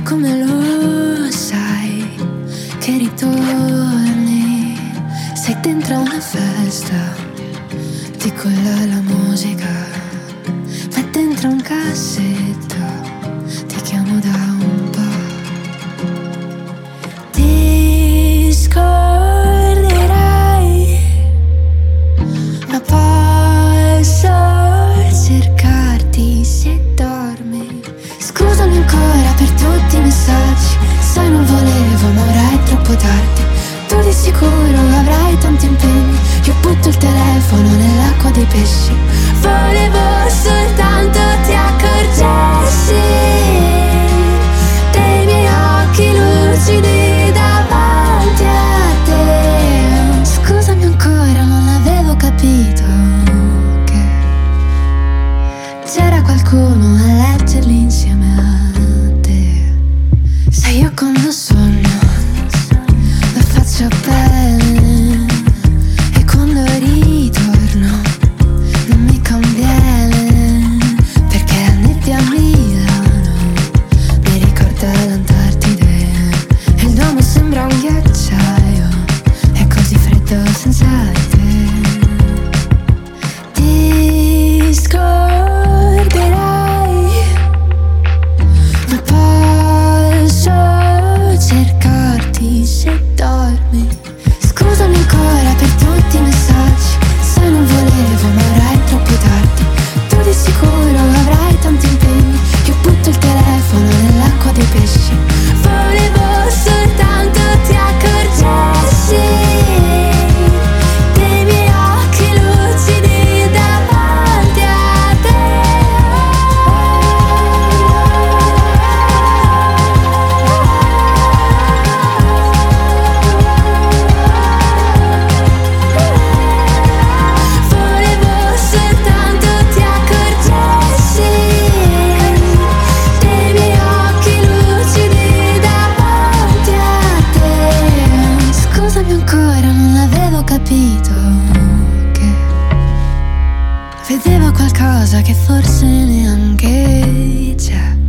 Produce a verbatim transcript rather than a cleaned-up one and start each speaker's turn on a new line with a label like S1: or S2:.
S1: come lo sai che ritorni? Sei dentro a una festa, ti colla la musica, ma dentro un cassetto ti chiamo da un po'. Ti scorderai, ma posso cercarti se dormi. Scusami ancora per tutti i messaggi, sai non volevo ma ora è troppo tardi. Tu di sicuro avrai tanti impegni, io butto il telefono nell'acqua dei pesci. Volevo soltanto ti accorgessi dei miei occhi lucidi davanti a te. Scusami ancora, non avevo capito che c'era qualcuno a leggerli insieme a te. Sai, io quando sogno lo faccio bene e quando ritorno non mi conviene, perché la nebbia a Milano mi ricorda l'Antartide e il Duomo sembra un ghiacciaio, è così freddo senza te. Ti scorderai, ma posso cercarti se dormi. Scusami ancora per tutti i messaggi, sai non volevo ma ora è troppo tardi. Tu di sicuro avrai tanti impegni, io butto il telefono nell'acqua dei pesci. Volevo soltanto ti accorgessi dei miei occhi lucidi davanti a te. Volevo soltanto ti accorgessi dei miei occhi lucidi davanti a te. Scusami ancora, non avevo capito che vedevo qualcosa che forse neanche c'è.